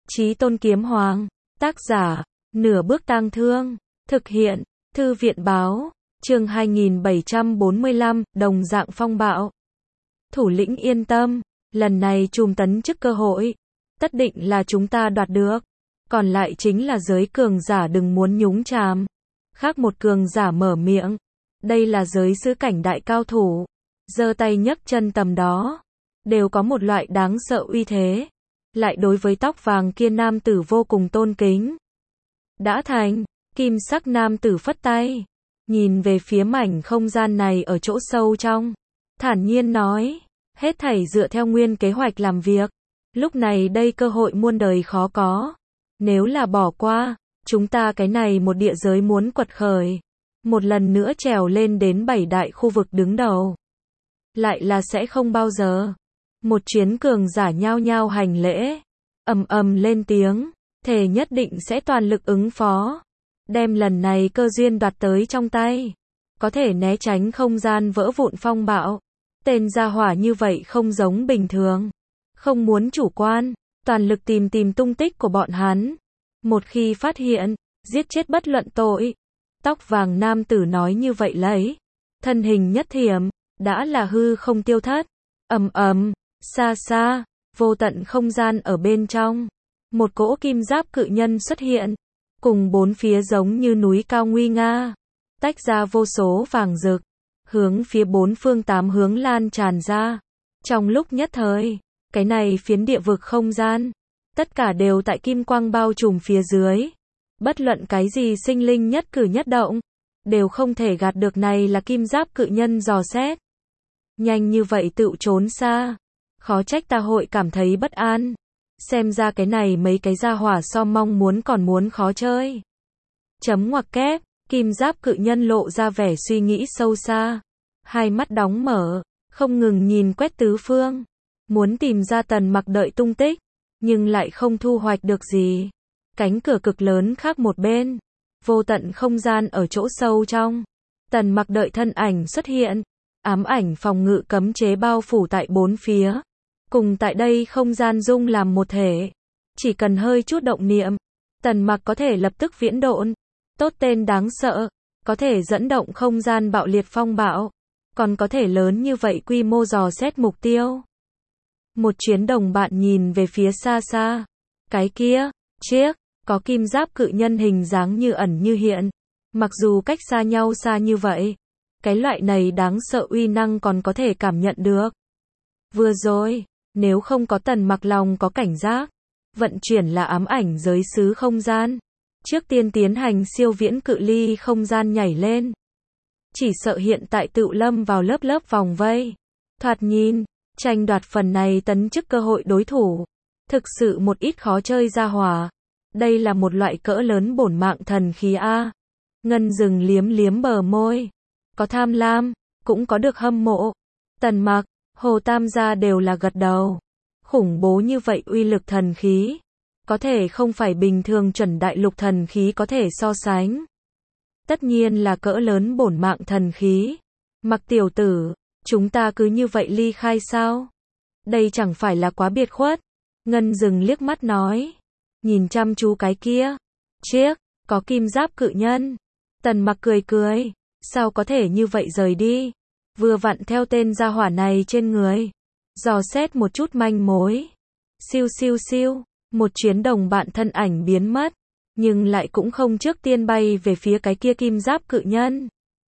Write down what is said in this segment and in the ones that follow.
Chí Tôn Kiếm Hoàng. Tác giả, Nửa Bước Tang Thương. Thực hiện, Thư viện báo. Chương 2745, đồng dạng phong bạo. Thủ lĩnh yên tâm, lần này trùm tấn chức cơ hội, tất định là chúng ta đoạt được. Còn lại chính là giới cường giả đừng muốn nhúng chàm. Khác một cường giả mở miệng. Đây là giới sứ cảnh đại cao thủ. Giơ tay nhấc chân tầm đó. Đều có một loại đáng sợ uy thế. Lại đối với tóc vàng kia nam tử vô cùng tôn kính. Đã thành, kim sắc nam tử phất tay. Nhìn về phía mảnh không gian này ở chỗ sâu trong. Thản nhiên nói. Hết thảy dựa theo nguyên kế hoạch làm việc. Lúc này đây cơ hội muôn đời khó có. Nếu là bỏ qua, chúng ta cái này một địa giới muốn quật khởi. Một lần nữa trèo lên đến 7 đại khu vực đứng đầu. Lại là sẽ không bao giờ. Một chuyến cường giả nhao nhao hành lễ. Ầm ầm lên tiếng. Thề nhất định sẽ toàn lực ứng phó. Đem lần này cơ duyên đoạt tới trong tay. Có thể né tránh không gian vỡ vụn phong bạo. Tên gia hỏa như vậy không giống bình thường. Không muốn chủ quan. Toàn lực tìm tung tích của bọn hắn. Một khi phát hiện, giết chết bất luận tội. Tóc vàng nam tử nói như vậy lấy. Thân hình nhất thiểm, đã là hư không tiêu thất. Ầm ầm, xa xa, vô tận không gian ở bên trong. Một cỗ kim giáp cự nhân xuất hiện. Cùng bốn phía giống như núi cao nguy nga. Tách ra vô số vàng rực. Hướng phía bốn phương tám hướng lan tràn ra. Trong lúc nhất thời, cái này phiến địa vực không gian. Tất cả đều tại kim quang bao trùm phía dưới. Bất luận cái gì sinh linh nhất cử nhất động. Đều không thể gạt được này là kim giáp cự nhân dò xét. Nhanh như vậy tự trốn xa. Khó trách ta hội cảm thấy bất an. Xem ra cái này mấy cái gia hỏa so mong muốn còn muốn khó chơi. Chấm ngoặc kép, kim giáp cự nhân lộ ra vẻ suy nghĩ sâu xa. Hai mắt đóng mở, không ngừng nhìn quét tứ phương. Muốn tìm ra Tần Mặc đợi tung tích, nhưng lại không thu hoạch được gì. Cánh cửa cực lớn khác một bên. Vô tận không gian ở chỗ sâu trong. Tần Mặc đợi thân ảnh xuất hiện. Ám ảnh phòng ngự cấm chế bao phủ tại bốn phía. Cùng tại đây không gian dung làm một thể. Chỉ cần hơi chút động niệm. Tần Mặc có thể lập tức viễn độn. Tốt tên đáng sợ. Có thể dẫn động không gian bạo liệt phong bạo. Còn có thể lớn như vậy quy mô dò xét mục tiêu. Một chuyến đồng bạn nhìn về phía xa xa. Cái kia, chiếc, có kim giáp cự nhân hình dáng như ẩn như hiện. Mặc dù cách xa nhau xa như vậy. Cái loại này đáng sợ uy năng còn có thể cảm nhận được. Vừa rồi, nếu không có Tần Mặc lòng có cảnh giác. Vận chuyển là ám ảnh giới xứ không gian. Trước tiên tiến hành siêu viễn cự ly không gian nhảy lên. Chỉ sợ hiện tại tự lâm vào lớp vòng vây. Thoạt nhìn, tranh đoạt phần này tấn chức cơ hội đối thủ. Thực sự một ít khó chơi ra hỏa. Đây là một loại cỡ lớn bổn mạng thần khí A. Ngân Dừng liếm liếm bờ môi. Có tham lam, cũng có được hâm mộ. Tần Mặc, Hồ Tam gia đều là gật đầu. Khủng bố như vậy uy lực thần khí. Có thể không phải bình thường chuẩn đại lục thần khí có thể so sánh. Tất nhiên là cỡ lớn bổn mạng thần khí. Mặc tiểu tử, chúng ta cứ như vậy ly khai sao? Đây chẳng phải là quá biệt khuất. Ngân Dừng liếc mắt nói. Nhìn chăm chú cái kia. Chiếc, có kim giáp cự nhân. Tần Mặc cười cười. Sao có thể như vậy rời đi? Vừa vặn theo tên gia hỏa này trên người. Dò xét một chút manh mối. Siêu siêu siêu. Một chuyến đồng bạn thân ảnh biến mất. Nhưng lại cũng không trước tiên bay về phía cái kia kim giáp cự nhân.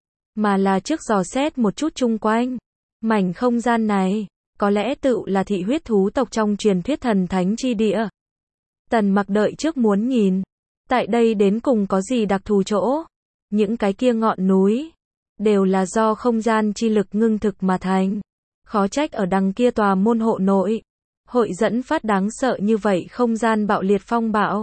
Mà là trước dò xét một chút chung quanh. Mảnh không gian này. Có lẽ tự là thị huyết thú tộc trong truyền thuyết thần thánh chi địa. Tần Mặc đợi trước muốn nhìn. Tại đây đến cùng có gì đặc thù chỗ. Những cái kia ngọn núi. Đều là do không gian chi lực ngưng thực mà thành. Khó trách ở đằng kia tòa môn hộ nội. Hội dẫn phát đáng sợ như vậy không gian bạo liệt phong bạo.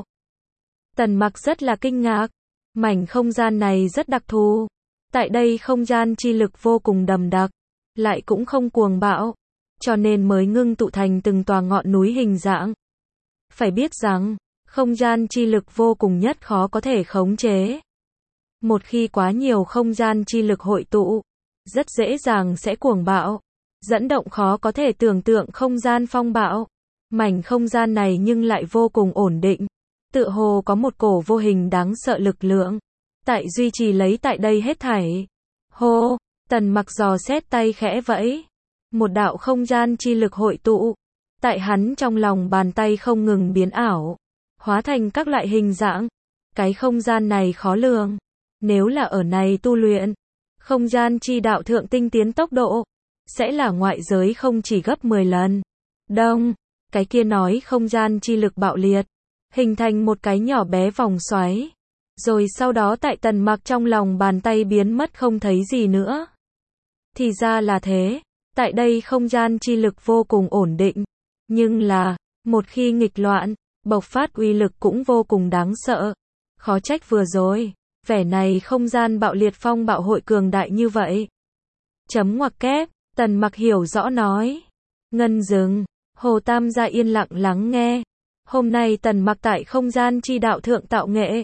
Tần Mặc rất là kinh ngạc. Mảnh không gian này rất đặc thù. Tại đây không gian chi lực vô cùng đậm đặc. Lại cũng không cuồng bạo. Cho nên mới ngưng tụ thành từng tòa ngọn núi hình dạng. Phải biết rằng, không gian chi lực vô cùng nhất khó có thể khống chế. Một khi quá nhiều không gian chi lực hội tụ, rất dễ dàng sẽ cuồng bạo. Dẫn động khó có thể tưởng tượng không gian phong bạo. Mảnh không gian này nhưng lại vô cùng ổn định. Tựa hồ có một cổ vô hình đáng sợ lực lượng tại duy trì lấy tại đây hết thảy. Hô, Tần Mặc dò xét tay khẽ vẫy. Một đạo không gian chi lực hội tụ. Tại hắn trong lòng bàn tay không ngừng biến ảo. Hóa thành các loại hình dạng. Cái không gian này khó lường. Nếu là ở này tu luyện, không gian chi đạo thượng tinh tiến tốc độ, sẽ là ngoại giới không chỉ gấp 10 lần. Đông, cái kia nói không gian chi lực bạo liệt. Hình thành một cái nhỏ bé vòng xoáy. Rồi sau đó tại Tần Mặc trong lòng bàn tay biến mất không thấy gì nữa. Thì ra là thế. Tại đây không gian chi lực vô cùng ổn định. Nhưng là, một khi nghịch loạn, bộc phát uy lực cũng vô cùng đáng sợ. Khó trách vừa rồi, vẻ này không gian bạo liệt phong bạo hội cường đại như vậy. Chấm ngoặc kép, Tần Mặc hiểu rõ nói. Ngân dừng, Hồ Tam gia yên lặng lắng nghe. Hôm nay Tần Mặc tại không gian chi đạo thượng tạo nghệ.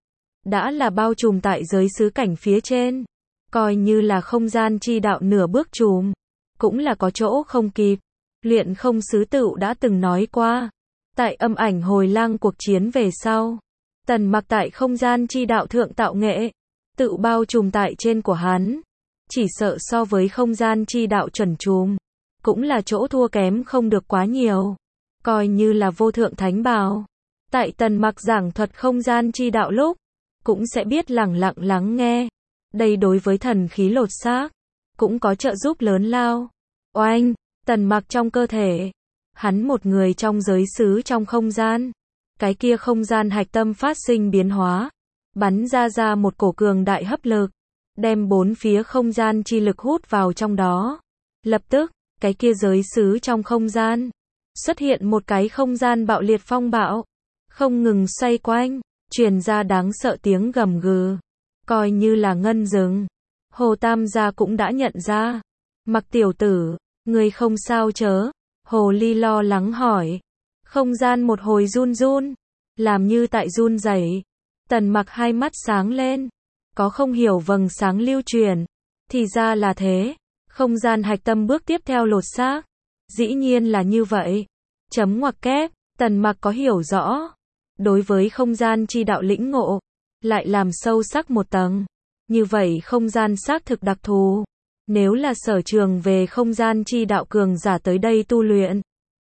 Đã là bao trùm tại giới xứ cảnh phía trên. Coi như là không gian chi đạo nửa bước trùm. Cũng là có chỗ không kịp. Luyện không sứ tựu đã từng nói qua. Tại âm ảnh hồi lang cuộc chiến về sau. Tần Mặc tại không gian chi đạo thượng tạo nghệ. Tự bao trùm tại trên của hắn. Chỉ sợ so với không gian chi đạo chuẩn trùm. Cũng là chỗ thua kém không được quá nhiều. Coi như là vô thượng thánh bào. Tại Tần Mặc giảng thuật không gian chi đạo lúc. Cũng sẽ biết lẳng lặng lắng nghe. Đây đối với thần khí lột xác. Cũng có trợ giúp lớn lao. Oanh, Tần Mặc trong cơ thể. Hắn một người trong giới xứ trong không gian. Cái kia không gian hạch tâm phát sinh biến hóa. Bắn ra một cổ cường đại hấp lực. Đem bốn phía không gian chi lực hút vào trong đó. Lập tức, cái kia giới xứ trong không gian. Xuất hiện một cái không gian bạo liệt phong bạo. Không ngừng xoay quanh. Truyền ra đáng sợ tiếng gầm gừ. Coi như là ngân dừng. Hồ Tam gia cũng đã nhận ra. Mặc tiểu tử, ngươi không sao chớ? Hồ Ly lo lắng hỏi. Không gian một hồi run run. Làm như tại run rẩy. Tần Mặc hai mắt sáng lên. Có không hiểu vầng sáng lưu truyền. Thì ra là thế. Không gian hạch tâm bước tiếp theo lột xác. Dĩ nhiên là như vậy. Chấm ngoặc kép, Tần Mặc có hiểu rõ. Đối với không gian chi đạo lĩnh ngộ. Lại làm sâu sắc một tầng. Như vậy không gian xác thực đặc thù. Nếu là sở trường về không gian chi đạo cường giả tới đây tu luyện.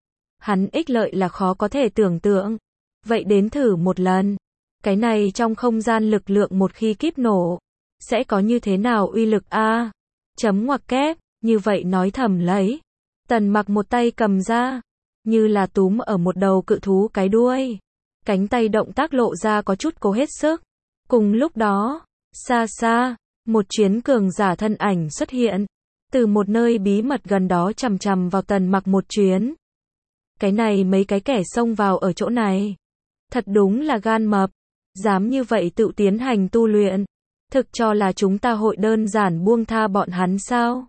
Hắn ích lợi là khó có thể tưởng tượng. Vậy đến thử một lần. Cái này trong không gian lực lượng một khi kíp nổ. Sẽ có như thế nào uy lực a? Chấm ngoặc kép, như vậy nói thầm lấy. Tần Mặc một tay cầm ra. Như là túm ở một đầu cự thú cái đuôi. Cánh tay động tác lộ ra có chút cố hết sức. Cùng lúc đó, xa xa, một chuyến cường giả thân ảnh xuất hiện. Từ một nơi bí mật gần đó chằm chằm vào Tần Mặc một chuyến. Cái này mấy cái kẻ xông vào ở chỗ này. Thật đúng là gan mập. Dám như vậy tự tiến hành tu luyện. Thực cho là chúng ta hội đơn giản buông tha bọn hắn sao?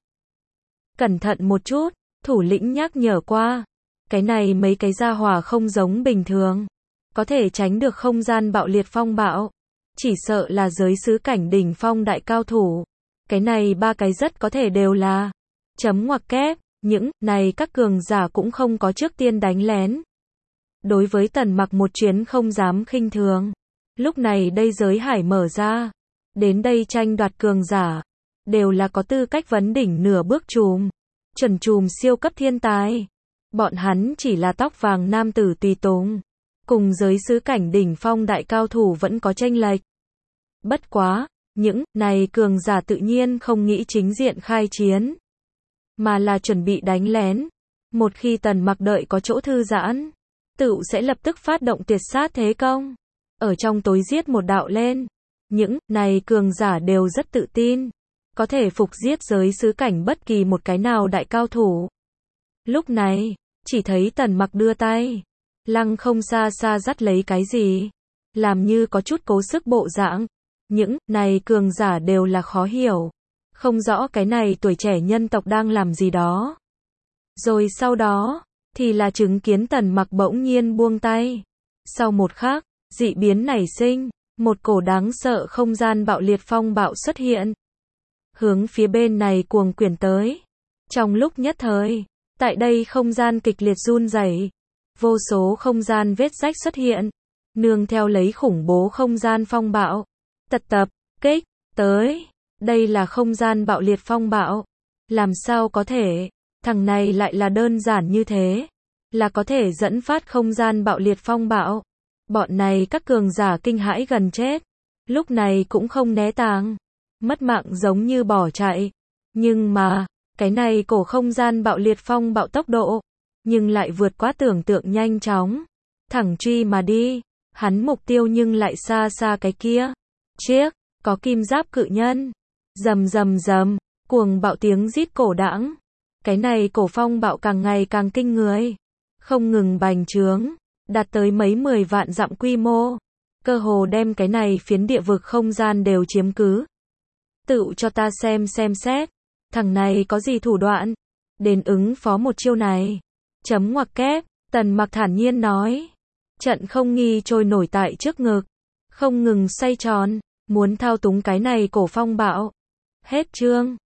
Cẩn thận một chút, thủ lĩnh nhắc nhở qua. Cái này mấy cái gia hỏa không giống bình thường. Có thể tránh được không gian bạo liệt phong bạo. Chỉ sợ là giới xứ cảnh đỉnh phong đại cao thủ. Cái này ba cái rất có thể đều là. Chấm ngoặc kép, những này các cường giả cũng không có trước tiên đánh lén. Đối với Tần Mặc một chuyến không dám khinh thường. Lúc này đây giới hải mở ra. Đến đây tranh đoạt cường giả. Đều là có tư cách vấn đỉnh nửa bước trùm. Chuẩn trùm siêu cấp thiên tài. Bọn hắn chỉ là tóc vàng nam tử tùy tùng. Cùng giới xứ cảnh đỉnh phong đại cao thủ vẫn có chênh lệch. Bất quá, những này cường giả tự nhiên không nghĩ chính diện khai chiến. Mà là chuẩn bị đánh lén. Một khi Tần Mặc đợi có chỗ thư giãn. Tự sẽ lập tức phát động tuyệt sát thế công. Ở trong tối giết một đạo lên. Những này cường giả đều rất tự tin. Có thể phục giết giới xứ cảnh bất kỳ một cái nào đại cao thủ. Lúc này, chỉ thấy Tần Mặc đưa tay. Lăng không xa xa dắt lấy cái gì. Làm như có chút cố sức bộ dạng. Những này cường giả đều là khó hiểu. Không rõ cái này tuổi trẻ nhân tộc đang làm gì đó. Rồi sau đó, thì là chứng kiến Tần Mặc bỗng nhiên buông tay. Sau một khắc, dị biến nảy sinh. Một cổ đáng sợ không gian bạo liệt phong bạo xuất hiện. Hướng phía bên này cuồng quyển tới. Trong lúc nhất thời, tại đây không gian kịch liệt run rẩy. Vô số không gian vết rách xuất hiện, nương theo lấy khủng bố không gian phong bạo. Tập kích tới. Đây là không gian bạo liệt phong bạo. Làm sao có thể? Thằng này lại là đơn giản như thế, là có thể dẫn phát không gian bạo liệt phong bạo. Bọn này các cường giả kinh hãi gần chết, lúc này cũng không né tàng, mất mạng giống như bỏ chạy. Nhưng mà, cái này cổ không gian bạo liệt phong bạo tốc độ, nhưng lại vượt quá tưởng tượng nhanh chóng, thẳng truy mà đi. Hắn mục tiêu nhưng lại xa xa cái kia. Chiếc, có kim giáp cự nhân. Rầm rầm rầm, cuồng bạo tiếng rít cổ đãng. Cái này cổ phong bạo càng ngày càng kinh người, không ngừng bành trướng, đạt tới mấy 10 vạn dặm quy mô, cơ hồ đem cái này phiến địa vực không gian đều chiếm cứ. Tự cho ta xem xét, thằng này có gì thủ đoạn, đến ứng phó một chiêu này. Chấm ngoặc kép, Tần Mặc thản nhiên nói. Trận không nghi trôi nổi tại trước ngực, không ngừng xoay tròn, muốn thao túng cái này cổ phong bạo. Hết chương.